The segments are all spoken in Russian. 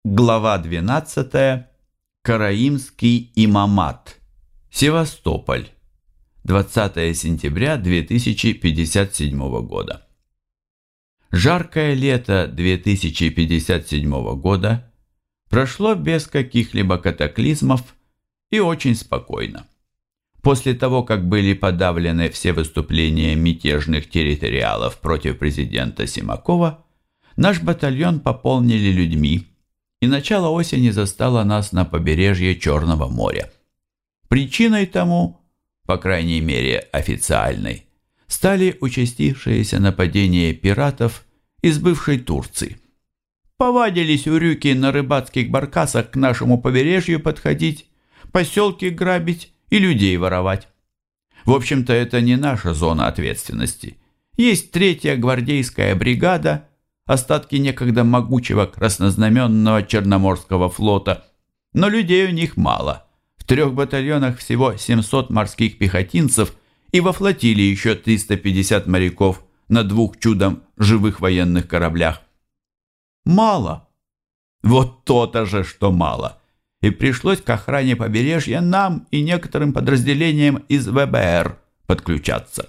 Глава 12. Караимский имамат. Севастополь. 20 сентября 2057 года. Жаркое лето 2057 года прошло без каких-либо катаклизмов и очень спокойно. После того, как были подавлены все выступления мятежных территориалов против президента Симакова, наш батальон пополнили людьми, и начало осени застало нас на побережье Черного моря. Причиной тому, по крайней мере официальной, стали участившиеся нападения пиратов из бывшей Турции. Повадились урюки на рыбацких баркасах к нашему побережью подходить, поселки грабить и людей воровать. В общем-то, это не наша зона ответственности. Есть 3-я гвардейская бригада, остатки некогда могучего краснознаменного Черноморского флота, но людей у них мало. В 3 батальонах всего 700 морских пехотинцев и во флотилии еще 350 моряков на 2 чудом живых военных кораблях. Мало. Вот то-то же, что мало. И пришлось к охране побережья нам и некоторым подразделениям из ВБР подключаться.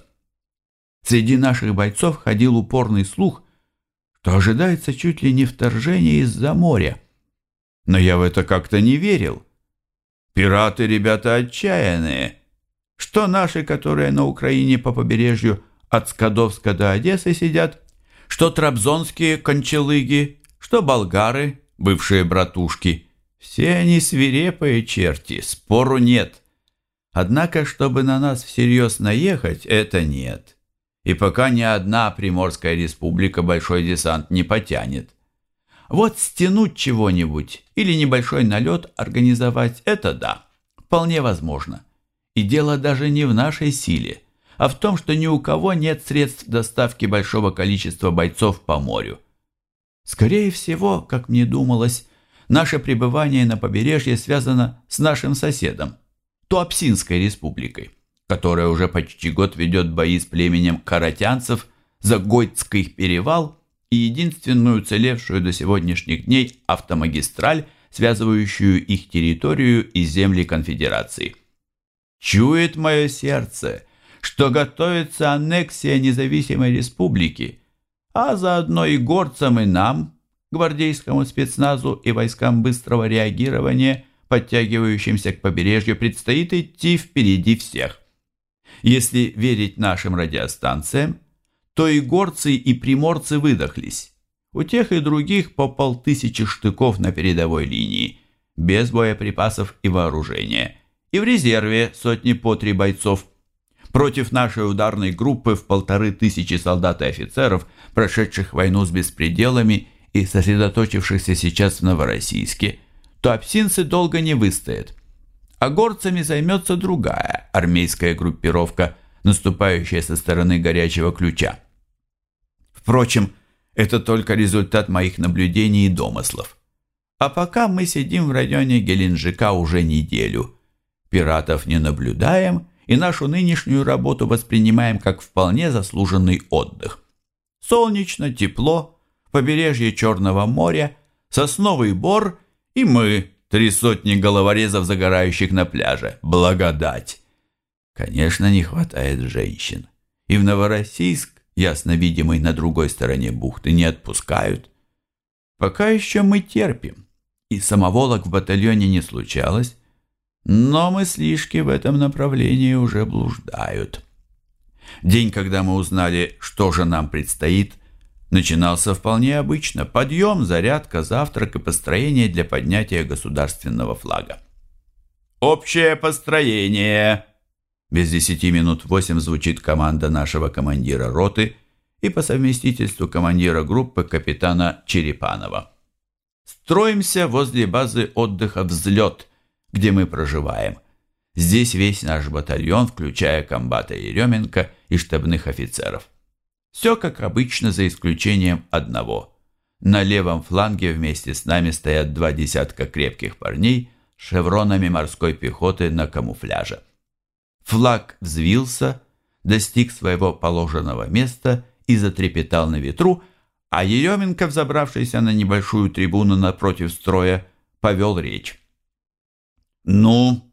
Среди наших бойцов ходил упорный слух, что ожидается чуть ли не вторжение из-за моря. Но я в это как-то не верил. Пираты ребята отчаянные. Что наши, которые на Украине по побережью от Скадовска до Одессы сидят, что трабзонские кончалыги, что болгары, бывшие братушки. Все они свирепые черти, спору нет. Однако, чтобы на нас всерьез наехать, это нет. И пока ни одна Приморская республика большой десант не потянет. Вот стянуть чего-нибудь или небольшой налет организовать – это да, вполне возможно. И дело даже не в нашей силе, а в том, что ни у кого нет средств доставки большого количества бойцов по морю. Скорее всего, как мне думалось, наше пребывание на побережье связано с нашим соседом, Туапсинской республикой, которая уже почти год ведет бои с племенем каратянцев за Гойцкий перевал и единственную уцелевшую до сегодняшних дней автомагистраль, связывающую их территорию и земли конфедерации. Чует мое сердце, что готовится аннексия независимой республики, а заодно и горцам, и нам, гвардейскому спецназу и войскам быстрого реагирования, подтягивающимся к побережью, предстоит идти впереди всех. Если верить нашим радиостанциям, то и горцы, и приморцы выдохлись. У тех и других по 500 штыков на передовой линии, без боеприпасов и вооружения, и в резерве сотни по 3 бойцов. Против нашей ударной группы в 1500 солдат и офицеров, прошедших войну с беспределами и сосредоточившихся сейчас в Новороссийске, туапсинцы долго не выстоят. А горцами займется другая армейская группировка, наступающая со стороны Горячего Ключа. Впрочем, это только результат моих наблюдений и домыслов. А пока мы сидим в районе Геленджика уже неделю. Пиратов не наблюдаем и нашу нынешнюю работу воспринимаем как вполне заслуженный отдых. Солнечно, тепло, побережье Черного моря, сосновый бор и мы, 300 головорезов, загорающих на пляже. Благодать! Конечно, не хватает женщин. И в Новороссийск, ясно видимый на другой стороне бухты, не отпускают. Пока еще мы терпим. И самоволок в батальоне не случалось, но мыслишки в этом направлении уже блуждают. День, когда мы узнали, что же нам предстоит, начинался вполне обычно. Подъем, зарядка, завтрак и построение для поднятия государственного флага. «Общее построение!» Без 10 минут 8 звучит команда нашего командира роты и по совместительству командира группы капитана Черепанова. Строимся возле базы отдыха «Взлет», где мы проживаем. Здесь весь наш батальон, включая комбата Еременко и штабных офицеров. Все как обычно, за исключением одного. На левом фланге вместе с нами стоят 2 десятка крепких парней с шевронами морской пехоты на камуфляже. Флаг взвился, достиг своего положенного места и затрепетал на ветру, А Еременко, взобравшийся на небольшую трибуну напротив строя, повел речь. «Ну,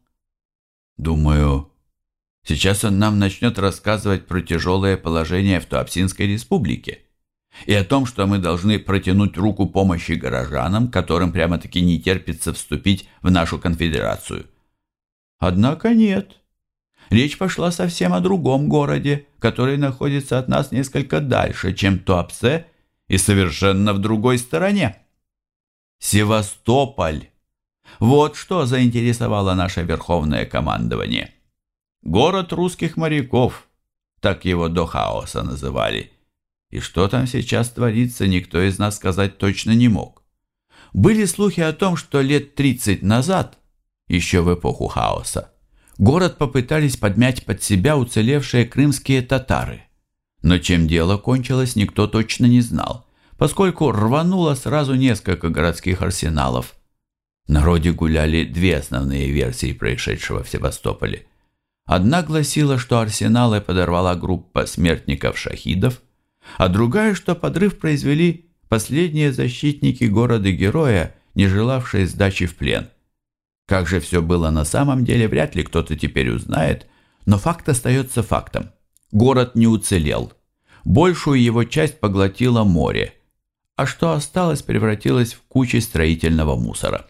думаю, сейчас он нам начнет рассказывать про тяжелое положение в Туапсинской республике и о том, что мы должны протянуть руку помощи горожанам, которым прямо-таки не терпится вступить в нашу конфедерацию». Однако нет. Речь пошла совсем о другом городе, который находится от нас несколько дальше, чем Туапсе, и совершенно в другой стороне. Севастополь. Вот что заинтересовало наше верховное командование. Город русских моряков, так его до хаоса называли. И что там сейчас творится, никто из нас сказать точно не мог. Были слухи о том, что лет 30 назад, еще в эпоху хаоса, город попытались подмять под себя уцелевшие крымские татары. Но чем дело кончилось, никто точно не знал, поскольку рвануло сразу несколько городских арсеналов. В народе гуляли две основные версии происшедшего в Севастополе. Одна гласила, что арсеналы подорвала группа смертников-шахидов, а другая, что подрыв произвели последние защитники города-героя, не желавшие сдачи в плен. Как же все было на самом деле, вряд ли кто-то теперь узнает, но факт остается фактом. Город не уцелел. Большую его часть поглотило море, а что осталось, превратилось в кучи строительного мусора.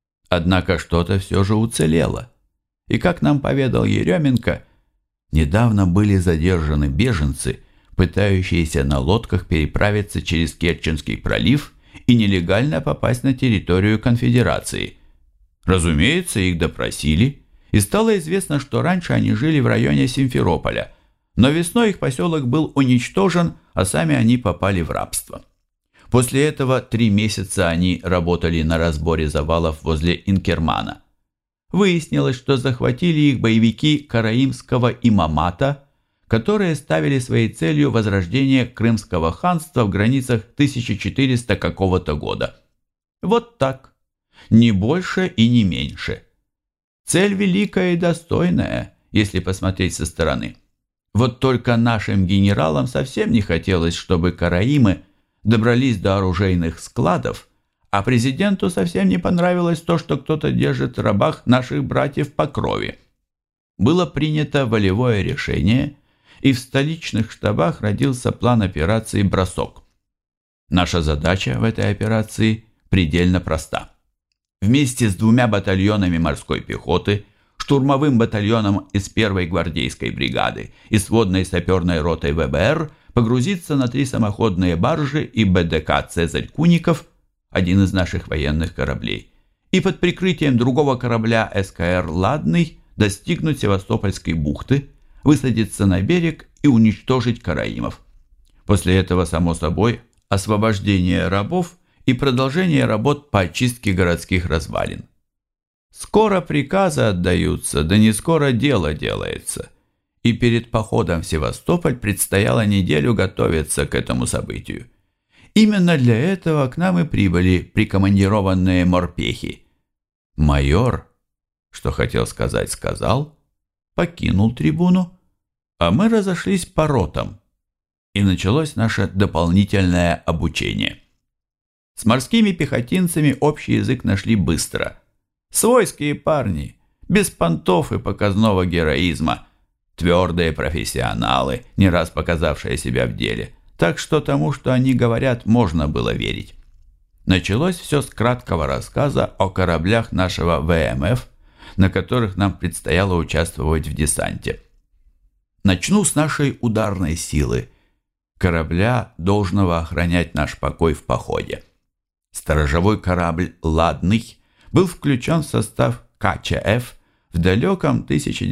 Однако что-то все же уцелело. И, как нам поведал Еременко, недавно были задержаны беженцы, пытающиеся на лодках переправиться через Керченский пролив и нелегально попасть на территорию конфедерации. Разумеется, их допросили, и стало известно, что раньше они жили в районе Симферополя, но весной их поселок был уничтожен, а сами они попали в рабство. После этого 3 месяца они работали на разборе завалов возле Инкермана. Выяснилось, что захватили их боевики караимского имамата, которые ставили своей целью возрождение Крымского ханства в границах 1400 какого-то года. Вот так. Ни больше и ни меньше. Цель великая и достойная, если посмотреть со стороны. Вот только нашим генералам совсем не хотелось, чтобы караимы добрались до оружейных складов, а президенту совсем не понравилось то, что кто-то держит в рабах наших братьев по крови. Было принято волевое решение, и в столичных штабах родился план операции «Бросок». Наша задача в этой операции предельно проста. Вместе с 2 батальонами морской пехоты, штурмовым батальоном из 1-й гвардейской бригады и сводной саперной ротой ВБР погрузиться на 3 самоходные баржи и БДК «Цезарь Куников», один из наших военных кораблей, и под прикрытием другого корабля СКР «Ладный» достигнуть Севастопольской бухты, высадиться на берег и уничтожить караимов. После этого, само собой, освобождение рабов и продолжение работ по очистке городских развалин. Скоро приказы отдаются, да не скоро дело делается. И перед походом в Севастополь предстояло неделю готовиться к этому событию. Именно для этого к нам и прибыли прикомандированные морпехи. Майор, что хотел сказать, сказал, покинул трибуну, а мы разошлись по ротам, и началось наше дополнительное обучение. С морскими пехотинцами общий язык нашли быстро. Свойские парни, без понтов и показного героизма, твердые профессионалы, не раз показавшие себя в деле, так что тому, что они говорят, можно было верить. Началось все с краткого рассказа о кораблях нашего ВМФ, на которых нам предстояло участвовать в десанте. Начну с нашей ударной силы, корабля, должного охранять наш покой в походе. Сторожевой корабль «Ладный» был включен в состав КЧФ в далеком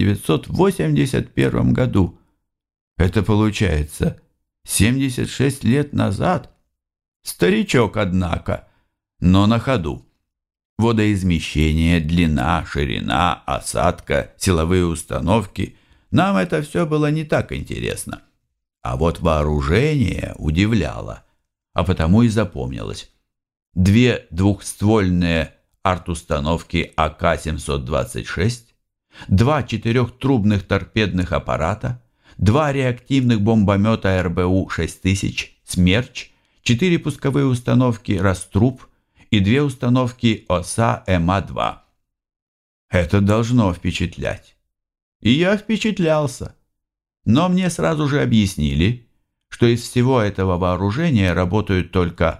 1981 году. Это получается 76 лет назад. Старичок, однако, но на ходу. Водоизмещение, длина, ширина, осадка, силовые установки – нам это все было не так интересно. А вот вооружение удивляло, а потому и запомнилось. 2 двухствольные арт-установки АК-726, 2 4-трубных торпедных аппарата, 2 реактивных бомбомета РБУ-6000 «Смерч», 4 пусковые установки «Раструб» и 2 установки ОСА МА-2. Это должно впечатлять. И я впечатлялся. Но мне сразу же объяснили, что из всего этого вооружения работают только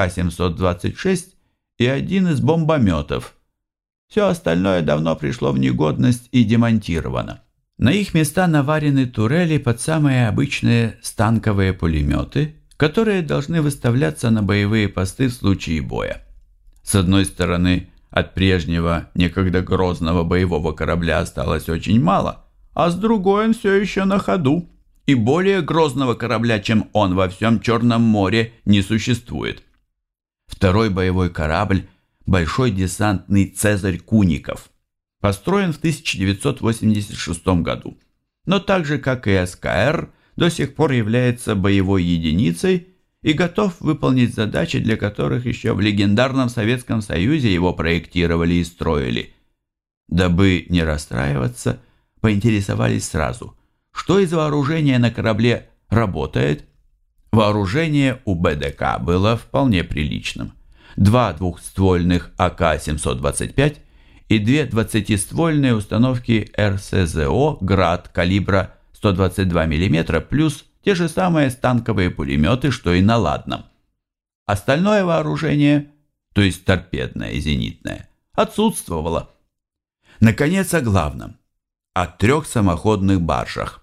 АК-726 и один из бомбометов. Все остальное давно пришло в негодность и демонтировано. На их места наварены турели под самые обычные станковые пулеметы, которые должны выставляться на боевые посты в случае боя. С одной стороны, от прежнего, некогда грозного боевого корабля осталось очень мало, а с другой он все еще на ходу, и более грозного корабля, чем он во всем Черном море, не существует. Второй боевой корабль – большой десантный «Цезарь Куников», построен в 1986 году, но так же, как и СКР, до сих пор является боевой единицей и готов выполнить задачи, для которых еще в легендарном Советском Союзе его проектировали и строили. Дабы не расстраиваться, поинтересовались сразу, что из вооружения на корабле работает. Вооружение у БДК было вполне приличным. 2 двухствольных АК-725 и 2 20-ствольные установки РСЗО «Град» калибра 122 мм плюс те же самые станковые пулеметы, что и на «Ладном». Остальное вооружение, то есть торпедное и зенитное, отсутствовало. Наконец, о главном – о 3 самоходных баржах.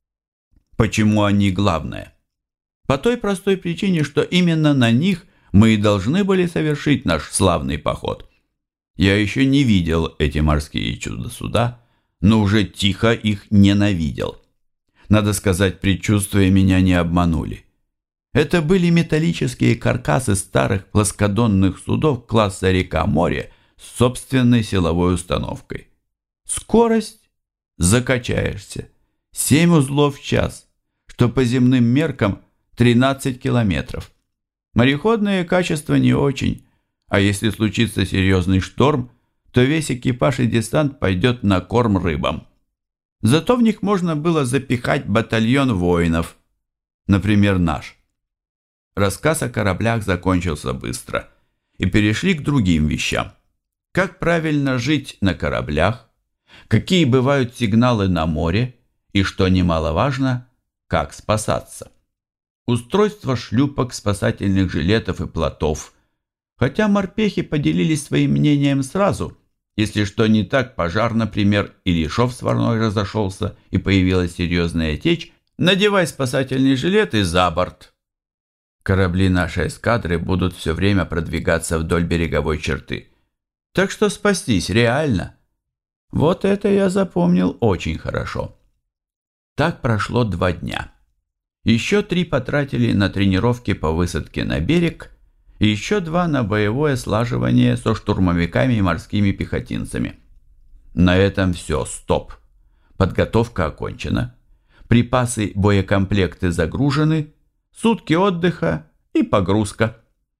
Почему они главное? По той простой причине, что именно на них мы и должны были совершить наш славный поход. Я еще не видел эти морские чудо-суда, но уже тихо их ненавидел. Надо сказать, предчувствия меня не обманули. Это были металлические каркасы старых плоскодонных судов класса «Река-море» с собственной силовой установкой. Скорость – закачаешься. 7 узлов в час, что по земным меркам 13 километров. Мореходные качества не очень, а если случится серьезный шторм, то весь экипаж и десант пойдет на корм рыбам. Зато в них можно было запихать батальон воинов, например, наш. Рассказ о кораблях закончился быстро, и перешли к другим вещам. Как правильно жить на кораблях, какие бывают сигналы на море и, что немаловажно, как спасаться. Устройство шлюпок, спасательных жилетов и плотов. Хотя морпехи поделились своим мнением сразу. Если что не так, пожар, например, или шов сварной разошелся и появилась серьезная течь, надевай спасательный жилет и за борт. Корабли нашей эскадры будут все время продвигаться вдоль береговой черты. Так что спастись реально. Вот это я запомнил очень хорошо. Так прошло 2 дня. Еще 3 потратили на тренировки по высадке на берег, и еще 2 на боевое слаживание со штурмовиками и морскими пехотинцами. На этом все, стоп. Подготовка окончена. Припасы, боекомплекты загружены, сутки отдыха и погрузка.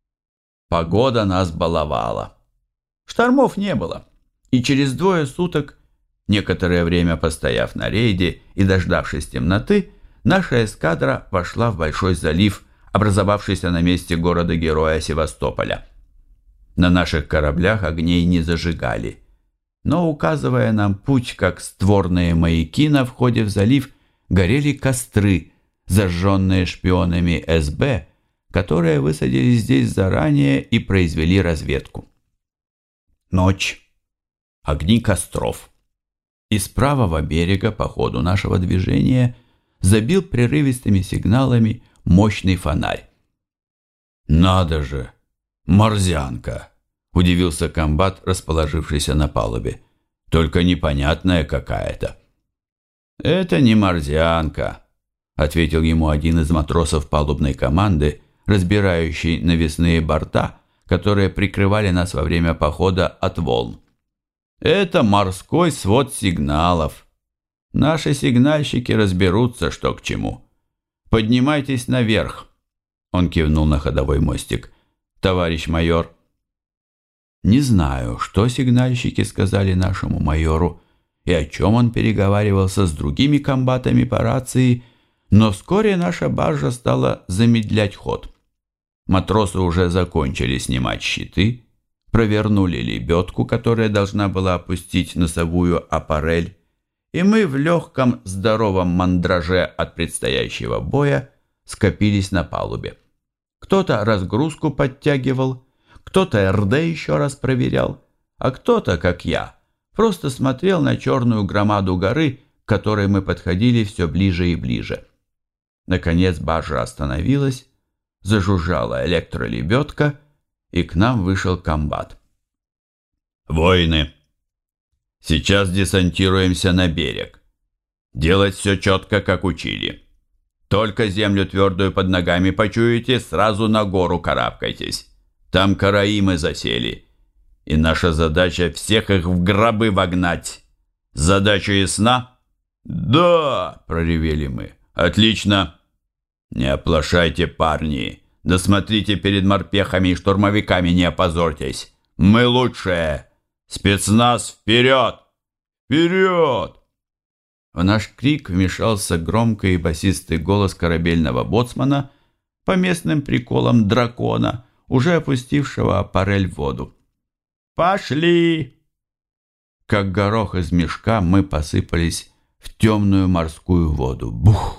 Погода нас баловала. Штормов не было, и через 2 суток, некоторое время постояв на рейде и дождавшись темноты, наша эскадра вошла в большой залив, образовавшийся на месте города-героя Севастополя. На наших кораблях огней не зажигали, но, указывая нам путь, как створные маяки на входе в залив, горели костры, зажженные шпионами СБ, которые высадились здесь заранее и произвели разведку. Ночь. Огни костров. И с правого берега по ходу нашего движения забил прерывистыми сигналами мощный фонарь. «Надо же! Морзянка!» – удивился комбат, расположившийся на палубе. «Только непонятная какая-то». «Это не морзянка», – ответил ему один из матросов палубной команды, разбирающий навесные борта, которые прикрывали нас во время похода от волн. «Это морской свод сигналов. Наши сигнальщики разберутся, что к чему. Поднимайтесь наверх», — он кивнул на ходовой мостик, — «товарищ майор». Не знаю, что сигнальщики сказали нашему майору и о чем он переговаривался с другими комбатами по рации, но вскоре наша баржа стала замедлять ход. Матросы уже закончили снимать щиты, провернули лебедку, которая должна была опустить носовую аппарель, и мы в легком здоровом мандраже от предстоящего боя скопились на палубе. Кто-то разгрузку подтягивал, кто-то РД еще раз проверял, а кто-то, как я, просто смотрел на черную громаду горы, к которой мы подходили все ближе и ближе. Наконец баржа остановилась, зажужжала электролебедка, и к нам вышел комбат. «Воины, сейчас десантируемся на берег. Делать все четко, как учили. Только землю твердую под ногами почуете, сразу на гору карабкайтесь. Там караимы засели, и наша задача всех их в гробы вогнать. Задача ясна?» «Да!» – проревели мы. «Отлично! Не оплошайте, парни! Да смотрите перед морпехами и штурмовиками, не опозорьтесь! Мы лучшие! Спецназ вперед! Вперед!» В наш крик вмешался громкий и басистый голос корабельного боцмана, по местным приколам дракона, уже опустившего аппарель в воду. «Пошли!» Как горох из мешка мы посыпались в темную морскую воду. Бух!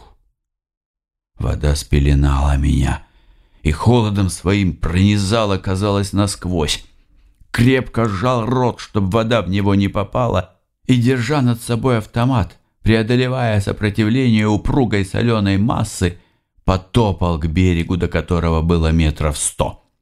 Вода спеленала меня и холодом своим пронизала, казалось, насквозь. Крепко сжал рот, чтобы вода в него не попала, и, держа над собой автомат, преодолевая сопротивление упругой соленой массы, потопал к берегу, до которого было 100 метров.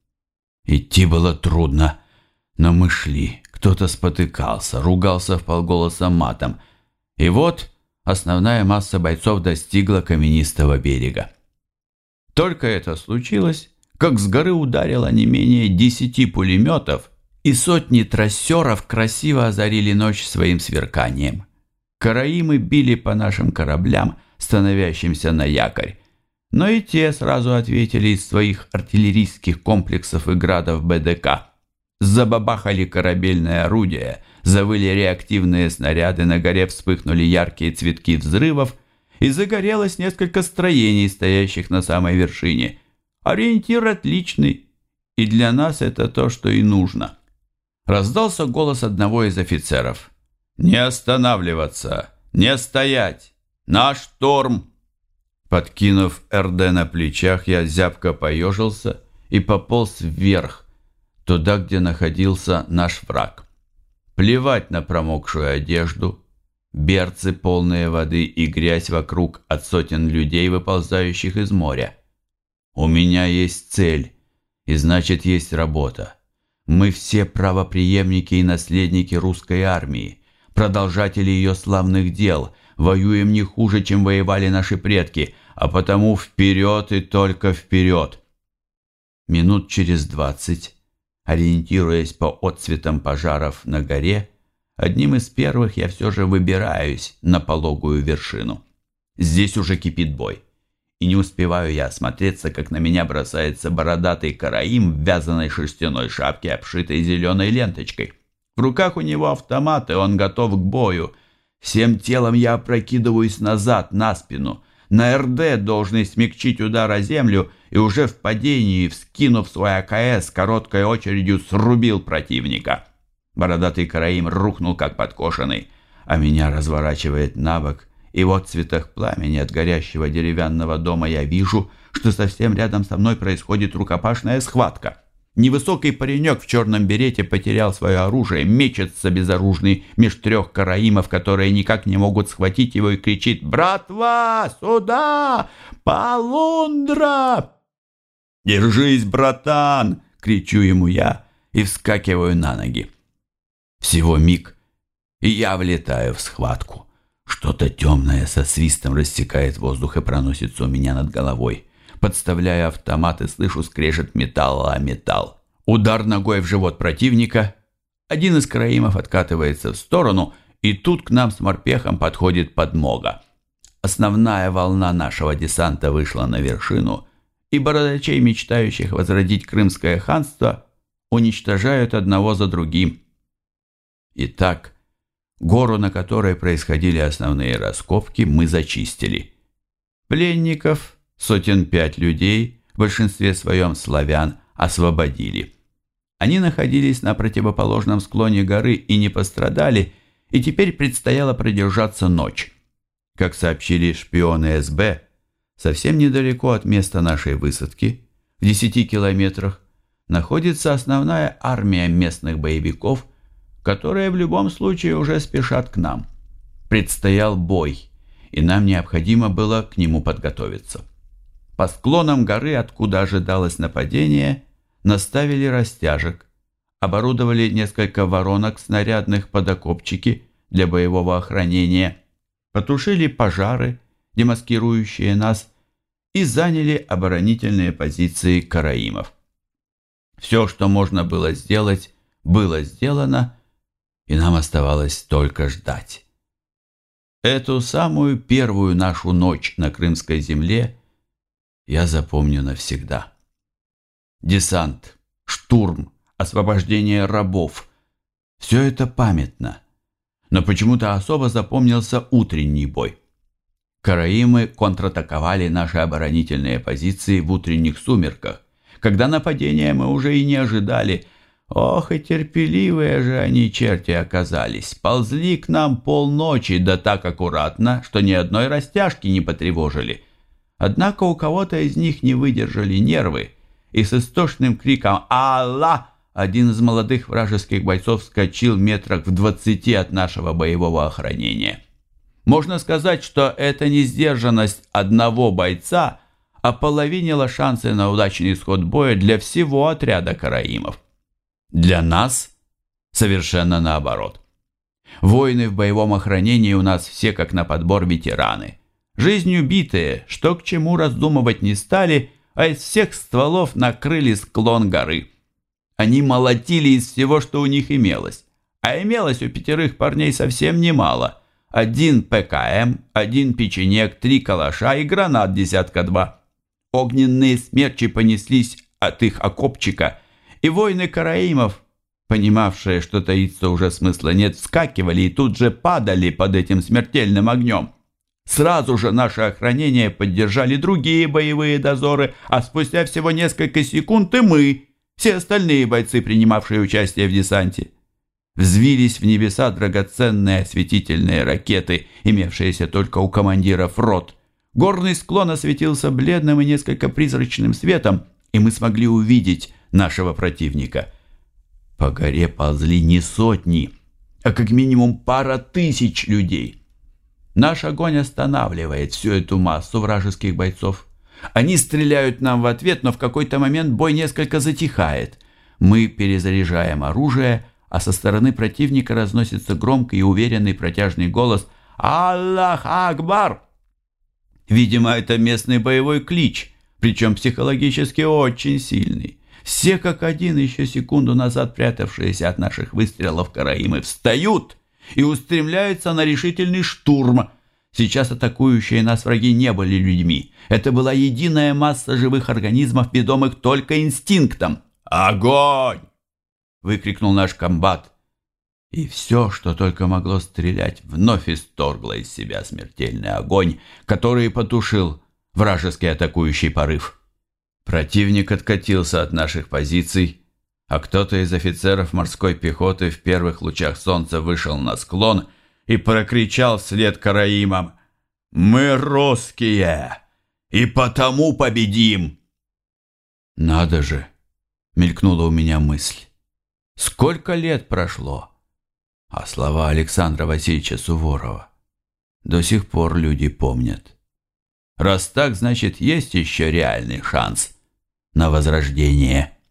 Идти было трудно, но мы шли. Кто-то спотыкался, ругался вполголоса матом. И вот основная масса бойцов достигла каменистого берега. Только это случилось, как с горы ударило не менее 10 пулеметов, и сотни трассеров красиво озарили ночь своим сверканием. Караимы били по нашим кораблям, становящимся на якорь, но и те сразу ответили из своих артиллерийских комплексов и градов БДК. Забабахали корабельные орудия, завыли реактивные снаряды, на горе вспыхнули яркие цветки взрывов, и загорелось несколько строений, стоящих на самой вершине. Ориентир отличный, и для нас это то, что и нужно. Раздался голос одного из офицеров. «Не останавливаться! Не стоять! На штурм!» Подкинув РД на плечах, я зябко поежился и пополз вверх, туда, где находился наш враг. Плевать на промокшую одежду, берцы, полные воды, и грязь вокруг от сотен людей, выползающих из моря. У меня есть цель, и значит, есть работа. Мы все правопреемники и наследники русской армии, продолжатели ее славных дел, воюем не хуже, чем воевали наши предки, а потому вперед и только вперед. Минут через 20, ориентируясь по отцветам пожаров на горе, одним из первых я все же выбираюсь на пологую вершину. Здесь уже кипит бой, и не успеваю я осмотреться, как на меня бросается бородатый караим в вязаной шерстяной шапке, обшитой зеленой ленточкой. В руках у него автомат, и он готов к бою. Всем телом я опрокидываюсь назад, на спину. На РД, должный смягчить удар о землю, и уже в падении, вскинув свой АКС, короткой очередью срубил противника. Бородатый караим рухнул, как подкошенный, а меня разворачивает на бок, и в отцветах пламени от горящего деревянного дома я вижу, что совсем рядом со мной происходит рукопашная схватка. Невысокий паренек в черном берете потерял свое оружие, мечется безоружный меж 3 караимов, которые никак не могут схватить его, и кричит: «Братва, сюда! Полундра!» «Держись, братан!» — кричу ему я и вскакиваю на ноги. Всего миг, и я влетаю в схватку. Что-то темное со свистом рассекает воздух и проносится у меня над головой. Подставляю автомат и слышу скрежет металла о металл. Удар ногой в живот противника. Один из караимов откатывается в сторону, и тут к нам с морпехом подходит подмога. Основная волна нашего десанта вышла на вершину, и бородачей, мечтающих возродить Крымское ханство, уничтожают одного за другим. Итак, гору, на которой происходили основные раскопки, мы зачистили. Пленников, 5 людей, в большинстве своем славян, освободили. Они находились на противоположном склоне горы и не пострадали, и теперь предстояло продержаться ночь. Как сообщили шпионы СБ, совсем недалеко от места нашей высадки, в 10 километрах, находится основная армия местных боевиков, которые в любом случае уже спешат к нам. Предстоял бой, и нам необходимо было к нему подготовиться. По склонам горы, откуда ожидалось нападение, наставили растяжек, оборудовали несколько воронок снарядных под окопчики для боевого охранения, потушили пожары, демаскирующие нас, и заняли оборонительные позиции караимов. Все, что можно было сделать, было сделано, и нам оставалось только ждать. Эту самую первую нашу ночь на Крымской земле я запомню навсегда. Десант, штурм, освобождение рабов – все это памятно, но почему-то особо запомнился утренний бой. Караимы контратаковали наши оборонительные позиции в утренних сумерках, когда нападения мы уже и не ожидали. Ох, и терпеливые же они, черти, оказались. Ползли к нам полночи, да так аккуратно, что ни одной растяжки не потревожили. Однако у кого-то из них не выдержали нервы, и с истошным криком «Аллах!» один из молодых вражеских бойцов вскочил метрах в 20 от нашего боевого охранения. Можно сказать, что эта несдержанность одного бойца ополовинила шансы на удачный исход боя для всего отряда караимов. Для нас совершенно наоборот. Воины в боевом охранении у нас все как на подбор ветераны. Жизнью битые, что к чему раздумывать не стали, а из всех стволов накрыли склон горы. Они молотили из всего, что у них имелось. А имелось у 5 парней совсем немало. 1 ПКМ, 1 печенек, 3 калаша и гранат 2. Огненные смерчи понеслись от их окопчика, и воины караимов, понимавшие, что таиться уже смысла нет, вскакивали и тут же падали под этим смертельным огнем. Сразу же наше охранение поддержали другие боевые дозоры, а спустя всего несколько секунд и мы, все остальные бойцы, принимавшие участие в десанте. Взвились в небеса драгоценные осветительные ракеты, имевшиеся только у командиров рот. Горный склон осветился бледным и несколько призрачным светом, и мы смогли увидеть нашего противника. По горе ползли не сотни, а как минимум пара тысяч людей. Наш огонь останавливает всю эту массу вражеских бойцов. Они стреляют нам в ответ, но в какой-то момент бой несколько затихает. Мы перезаряжаем оружие, а со стороны противника разносится громкий и уверенный протяжный голос «Аллах Акбар!». Видимо, это местный боевой клич, причем психологически очень сильный. Все как один, еще секунду назад прятавшиеся от наших выстрелов караимы, встают и устремляются на решительный штурм. Сейчас атакующие нас враги не были людьми. Это была единая масса живых организмов, ведомых только инстинктом. «Огонь!» — выкрикнул наш комбат. И все, что только могло стрелять, вновь исторгло из себя смертельный огонь, который потушил вражеский атакующий порыв. Противник откатился от наших позиций, а кто-то из офицеров морской пехоты в первых лучах солнца вышел на склон и прокричал вслед караимам: «Мы русские, и потому победим!» «Надо же!» — мелькнула у меня мысль. «Сколько лет прошло!» А слова Александра Васильевича Суворова до сих пор люди помнят. Раз так, значит, есть еще реальный шанс на возрождение.